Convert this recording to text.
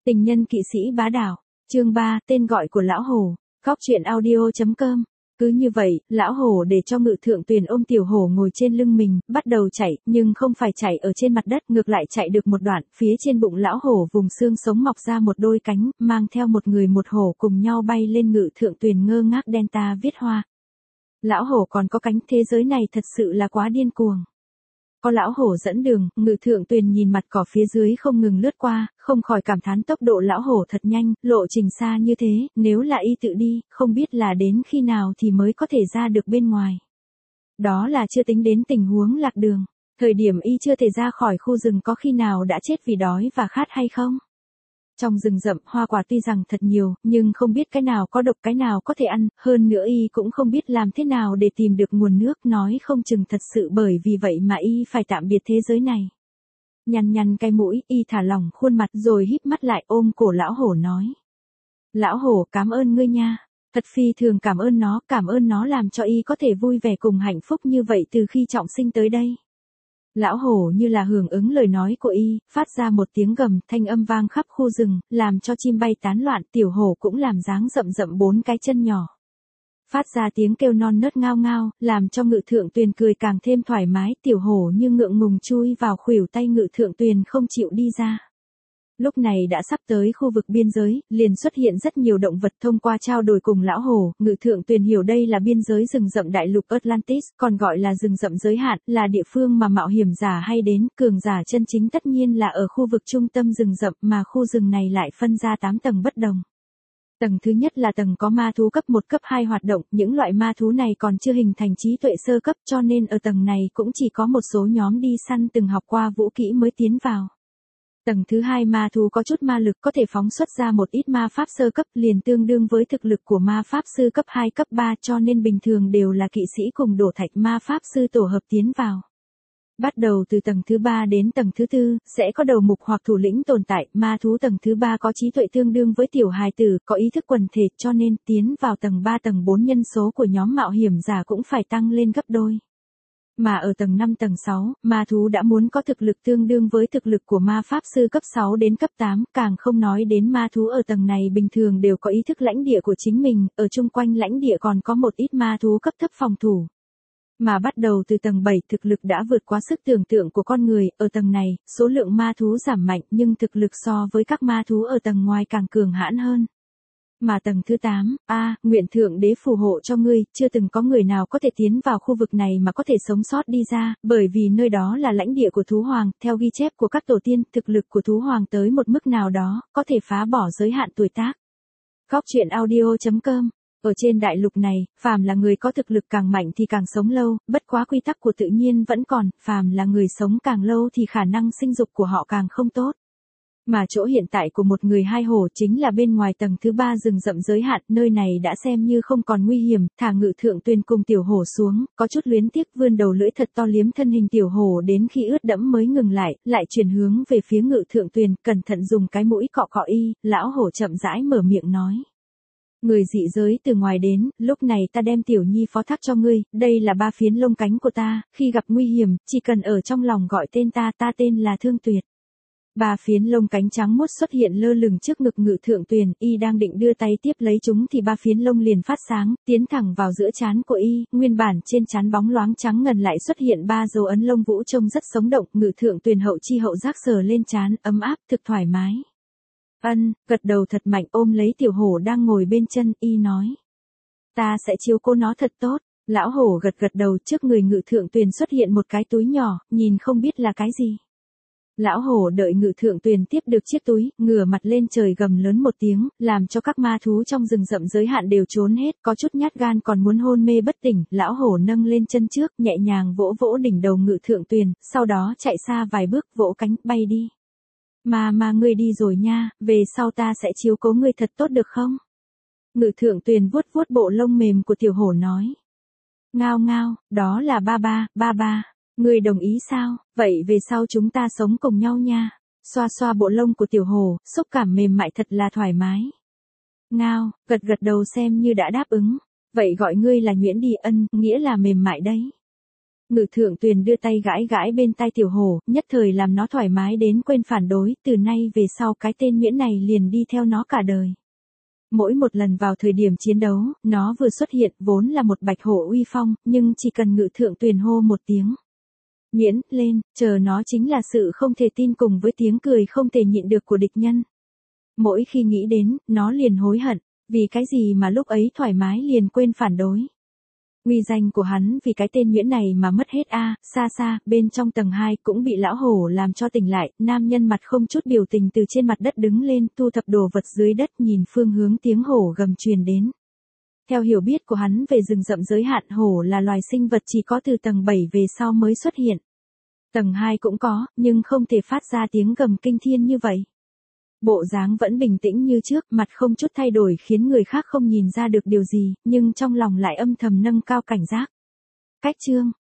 Tình nhân kỵ sĩ bá đạo, chương 3, tên gọi của lão hổ, góc truyện audio.com. Cứ như vậy, lão hổ để cho Ngự Thượng Tuyền ôm tiểu hổ ngồi trên lưng mình, bắt đầu chạy, nhưng không phải chạy ở trên mặt đất, ngược lại chạy được một đoạn, phía trên bụng lão hổ vùng xương sống mọc ra một đôi cánh, mang theo một người một hổ cùng nhau bay lên Ngự Thượng Tuyền ngơ ngác Delta viết hoa. Lão hổ còn có cánh, thế giới này thật sự là quá điên cuồng. Có lão hổ dẫn đường, Ngự Thượng Tuyền nhìn mặt cỏ phía dưới không ngừng lướt qua, không khỏi cảm thán tốc độ lão hổ thật nhanh, lộ trình xa như thế, nếu là y tự đi, không biết là đến khi nào thì mới có thể ra được bên ngoài. Đó là chưa tính đến tình huống lạc đường, thời điểm y chưa thể ra khỏi khu rừng có khi nào đã chết vì đói và khát hay không? Trong rừng rậm, hoa quả tuy rằng thật nhiều, nhưng không biết cái nào có độc cái nào có thể ăn, hơn nữa y cũng không biết làm thế nào để tìm được nguồn nước, nói không chừng thật sự bởi vì vậy mà y phải tạm biệt thế giới này. Nhăn nhăn cái mũi, y thả lỏng khuôn mặt rồi híp mắt lại ôm cổ lão hổ nói. Lão hổ, cảm ơn ngươi nha. Thật phi thường cảm ơn nó làm cho y có thể vui vẻ cùng hạnh phúc như vậy từ khi trọng sinh tới đây. Lão hổ như là hưởng ứng lời nói của y, phát ra một tiếng gầm, thanh âm vang khắp khu rừng, làm cho chim bay tán loạn, tiểu hổ cũng làm dáng rậm rậm bốn cái chân nhỏ. Phát ra tiếng kêu non nớt ngao ngao, làm cho Ngự Thượng Tuyền cười càng thêm thoải mái, tiểu hổ như ngượng ngùng chui vào khuỷu tay Ngự Thượng Tuyền không chịu đi ra. Lúc này đã sắp tới khu vực biên giới, liền xuất hiện rất nhiều động vật thông qua trao đổi cùng lão hổ, Ngự Thượng Tuyền hiểu đây là biên giới rừng rậm đại lục Atlantis, còn gọi là rừng rậm giới hạn, là địa phương mà mạo hiểm giả hay đến, cường giả chân chính tất nhiên là ở khu vực trung tâm rừng rậm mà khu rừng này lại phân ra 8 tầng bất đồng. Tầng thứ nhất là tầng có ma thú cấp 1 cấp 2 hoạt động, những loại ma thú này còn chưa hình thành trí tuệ sơ cấp cho nên ở tầng này cũng chỉ có một số nhóm đi săn từng học qua vũ kỹ mới tiến vào. Tầng thứ hai ma thú có chút ma lực có thể phóng xuất ra một ít ma pháp sơ cấp liền tương đương với thực lực của ma pháp sư cấp 2 cấp 3 cho nên bình thường đều là kỵ sĩ cùng đổ thạch ma pháp sư tổ hợp tiến vào. Bắt đầu từ tầng thứ 3 đến tầng thứ 4, sẽ có đầu mục hoặc thủ lĩnh tồn tại, ma thú tầng thứ 3 có trí tuệ tương đương với tiểu hài tử, có ý thức quần thể cho nên tiến vào tầng 3 tầng 4 nhân số của nhóm mạo hiểm giả cũng phải tăng lên gấp đôi. Mà ở tầng 5 tầng 6, ma thú đã muốn có thực lực tương đương với thực lực của ma pháp sư cấp 6 đến cấp 8, càng không nói đến ma thú ở tầng này bình thường đều có ý thức lãnh địa của chính mình, ở chung quanh lãnh địa còn có một ít ma thú cấp thấp phòng thủ. Mà bắt đầu từ tầng 7 thực lực đã vượt quá sức tưởng tượng của con người, ở tầng này, số lượng ma thú giảm mạnh nhưng thực lực so với các ma thú ở tầng ngoài càng cường hãn hơn. Mà tầng thứ 8, nguyện Thượng Đế phù hộ cho ngươi, chưa từng có người nào có thể tiến vào khu vực này mà có thể sống sót đi ra, bởi vì nơi đó là lãnh địa của thú hoàng, theo ghi chép của các tổ tiên, thực lực của thú hoàng tới một mức nào đó, có thể phá bỏ giới hạn tuổi tác. Góc truyện audio.com. Ở trên đại lục này, phàm là người có thực lực càng mạnh thì càng sống lâu, bất quá quy tắc của tự nhiên vẫn còn, phàm là người sống càng lâu thì khả năng sinh dục của họ càng không tốt. Mà chỗ hiện tại của một người hai hổ chính là bên ngoài tầng thứ 3 rừng rậm giới hạn, nơi này đã xem như không còn nguy hiểm, thả Ngự Thượng Tuyền cùng tiểu hổ xuống, có chút luyến tiếc vươn đầu lưỡi thật to liếm thân hình tiểu hổ đến khi ướt đẫm mới ngừng lại chuyển hướng về phía Ngự Thượng Tuyền, cẩn thận dùng cái mũi cọ cọ y, lão hổ chậm rãi mở miệng nói. Người dị giới từ ngoài đến, lúc này ta đem tiểu nhi phó thác cho ngươi, đây là 3 phiến lông cánh của ta, khi gặp nguy hiểm, chỉ cần ở trong lòng gọi tên ta tên là Thương Tuyệt. 3 phiến lông cánh trắng muốt xuất hiện lơ lửng trước ngực Ngự Thượng Tuyền, y đang định đưa tay tiếp lấy chúng thì 3 phiến lông liền phát sáng, tiến thẳng vào giữa trán của y, nguyên bản trên trán bóng loáng trắng ngần lại xuất hiện 3 dấu ấn lông vũ trông rất sống động, Ngự Thượng Tuyền hậu chi hậu giác sờ lên trán, ấm áp, thực thoải mái. Gật đầu thật mạnh ôm lấy tiểu hổ đang ngồi bên chân, y nói. Ta sẽ chiếu cố nó thật tốt, lão hổ gật đầu trước người Ngự Thượng Tuyền xuất hiện một cái túi nhỏ, nhìn không biết là cái gì. Lão hổ đợi Ngự Thượng Tuyền tiếp được chiếc túi, ngửa mặt lên trời gầm lớn một tiếng, làm cho các ma thú trong rừng rậm giới hạn đều trốn hết, có chút nhát gan còn muốn hôn mê bất tỉnh, lão hổ nâng lên chân trước, nhẹ nhàng vỗ vỗ đỉnh đầu Ngự Thượng Tuyền, sau đó chạy xa vài bước, vỗ cánh, bay đi. Mà ngươi đi rồi nha, về sau ta sẽ chiếu cố ngươi thật tốt được không? Ngự Thượng Tuyền vuốt vuốt bộ lông mềm của tiểu hổ nói. Ngao ngao, đó là ba ba. Ngươi đồng ý sao? Vậy về sau chúng ta sống cùng nhau nha. Xoa xoa bộ lông của tiểu hổ, xúc cảm mềm mại thật là thoải mái. Ngao, gật đầu xem như đã đáp ứng. Vậy gọi ngươi là Nhuyễn đi, nghĩa là mềm mại đấy. Ngự thượng tuyền đưa tay gãi gãi bên tai tiểu hổ, nhất thời làm nó thoải mái đến quên phản đối, từ nay về sau cái tên Nguyễn này liền đi theo nó cả đời. Mỗi một lần vào thời điểm chiến đấu, nó vừa xuất hiện vốn là một bạch hổ uy phong, nhưng chỉ cần ngự thượng tuyền hô một tiếng. Nguyễn, lên, chờ nó chính là sự không thể tin cùng với tiếng cười không thể nhịn được của địch nhân. Mỗi khi nghĩ đến, nó liền hối hận, vì cái gì mà lúc ấy thoải mái liền quên phản đối. Uy danh của hắn vì cái tên Nguyễn này mà mất hết xa xa, bên trong tầng 2 cũng bị lão hổ làm cho tỉnh lại, nam nhân mặt không chút biểu tình từ trên mặt đất đứng lên thu thập đồ vật dưới đất nhìn phương hướng tiếng hổ gầm truyền đến. Theo hiểu biết của hắn về rừng rậm giới hạn hổ là loài sinh vật chỉ có từ tầng 7 về sau mới xuất hiện. Tầng 2 cũng có, nhưng không thể phát ra tiếng gầm kinh thiên như vậy. Bộ dáng vẫn bình tĩnh như trước, mặt không chút thay đổi khiến người khác không nhìn ra được điều gì, nhưng trong lòng lại âm thầm nâng cao cảnh giác. Cách chương